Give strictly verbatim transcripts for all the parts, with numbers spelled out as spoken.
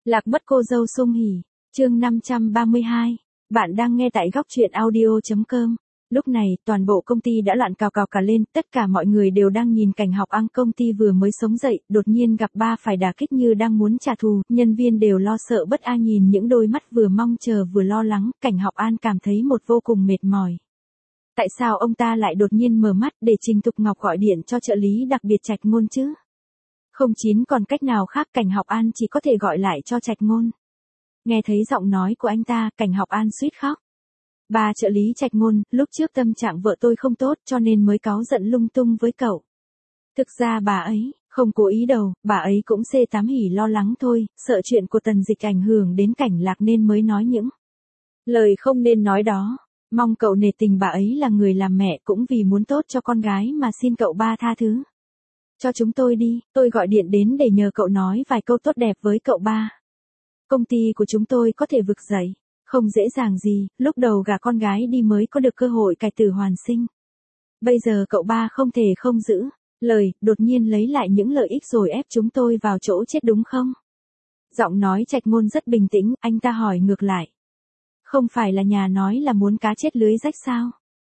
Lạc mất cô dâu sum hỉ, chương năm trăm ba mươi hai. Bạn đang nghe tại góc truyện audio chấm com. Lúc này, toàn bộ công ty đã loạn cào cào cả lên, tất cả mọi người đều đang nhìn cảnh Học An. Công ty vừa mới sống dậy, đột nhiên gặp ba phải đả kích như đang muốn trả thù, nhân viên đều lo sợ bất an nhìn những đôi mắt vừa mong chờ vừa lo lắng, cảnh Học An cảm thấy một vô cùng mệt mỏi. Tại sao ông ta lại đột nhiên mở mắt để Trình Thục Ngọc gọi điện cho trợ lý đặc biệt Trạch Ngôn chứ? Không chín còn cách nào khác, cảnh Học An chỉ có thể gọi lại cho Trạch Ngôn. Nghe thấy giọng nói của anh ta, cảnh Học An suýt khóc. Bà trợ lý Trạch Ngôn, lúc trước tâm trạng vợ tôi không tốt cho nên mới cáu giận lung tung với cậu. Thực ra bà ấy, không cố ý đâu, bà ấy cũng xê tám hỉ lo lắng thôi, sợ chuyện của Tần Dịch ảnh hưởng đến Cảnh Lạc nên mới nói những lời không nên nói đó. Mong cậu nể tình bà ấy là người làm mẹ cũng vì muốn tốt cho con gái mà xin cậu ba tha thứ. Cho chúng tôi đi, tôi gọi điện đến để nhờ cậu nói vài câu tốt đẹp với cậu ba. Công ty của chúng tôi có thể vực dậy, không dễ dàng gì, lúc đầu gả con gái đi mới có được cơ hội cải tử hoàn sinh. Bây giờ cậu ba không thể không giữ lời, đột nhiên lấy lại những lợi ích rồi ép chúng tôi vào chỗ chết đúng không? Giọng nói Trạch Ngôn rất bình tĩnh, anh ta hỏi ngược lại. Không phải là nhà nói là muốn cá chết lưới rách sao?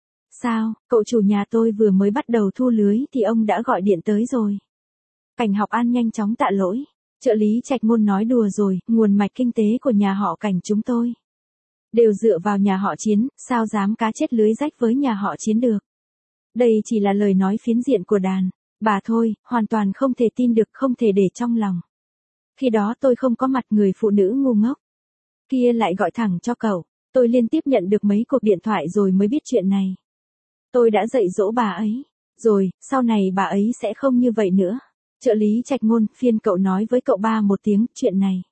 Sao, cậu chủ nhà tôi vừa mới bắt đầu thu lưới thì ông đã gọi điện tới rồi. Cảnh Học An nhanh chóng tạ lỗi. Trợ lý Trạch Ngôn nói đùa rồi, nguồn mạch kinh tế của nhà họ Cảnh chúng tôi đều dựa vào nhà họ Chiến, sao dám cá chết lưới rách với nhà họ Chiến được. Đây chỉ là lời nói phiến diện của đàn bà thôi, hoàn toàn không thể tin được, không thể để trong lòng. Khi đó tôi không có mặt, người phụ nữ ngu ngốc kia lại gọi thẳng cho cậu. Tôi liên tiếp nhận được mấy cuộc điện thoại rồi mới biết chuyện này. Tôi đã dạy dỗ bà ấy rồi, sau này bà ấy sẽ không như vậy nữa. Trợ lý Trạch Ngôn, phiên cậu nói với cậu ba một tiếng chuyện này.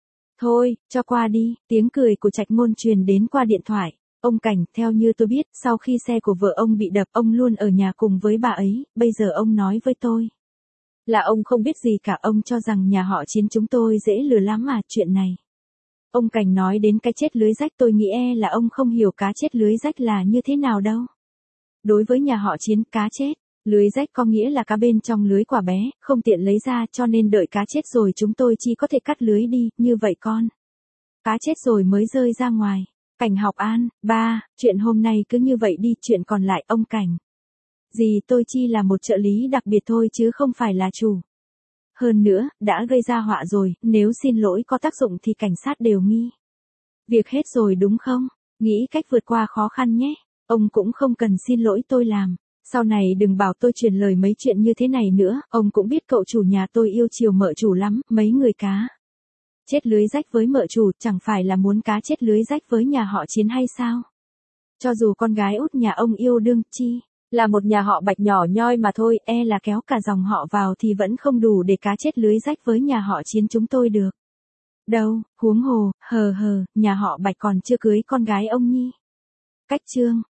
Thôi, cho qua đi, tiếng cười của Trạch Ngôn truyền đến qua điện thoại. Ông Cảnh, theo như tôi biết, sau khi xe của vợ ông bị đập, ông luôn ở nhà cùng với bà ấy, bây giờ ông nói với tôi là ông không biết gì cả, ông cho rằng nhà họ Chiến chúng tôi dễ lừa lắm mà, chuyện này. Ông Cảnh nói đến cái chết lưới rách, tôi nghĩ e là ông không hiểu cá chết lưới rách là như thế nào đâu. Đối với nhà họ Chiến, cá chết lưới rách có nghĩa là cá bên trong lưới quả bé, không tiện lấy ra cho nên đợi cá chết rồi chúng tôi chỉ có thể cắt lưới đi, như vậy con cá chết rồi mới rơi ra ngoài. Cảnh Học An, ba, chuyện hôm nay cứ như vậy đi, chuyện còn lại ông Cảnh. Gì, tôi chỉ là một trợ lý đặc biệt thôi chứ không phải là chủ. Hơn nữa, đã gây ra họa rồi, nếu xin lỗi có tác dụng thì cảnh sát đều nghi việc hết rồi đúng không? Nghĩ cách vượt qua khó khăn nhé. Ông cũng không cần xin lỗi tôi làm. Sau này đừng bảo tôi truyền lời mấy chuyện như thế này nữa, ông cũng biết cậu chủ nhà tôi yêu chiều mợ chủ lắm, mấy người cá chết lưới rách với mợ chủ chẳng phải là muốn cá chết lưới rách với nhà họ Chiến hay sao? Cho dù con gái út nhà ông yêu đương chi là một nhà họ Bạch nhỏ nhoi mà thôi, e là kéo cả dòng họ vào thì vẫn không đủ để cá chết lưới rách với nhà họ Chiến chúng tôi được. Đâu, huống hồ, hờ hờ, nhà họ Bạch còn chưa cưới con gái ông Nhi. Cách chương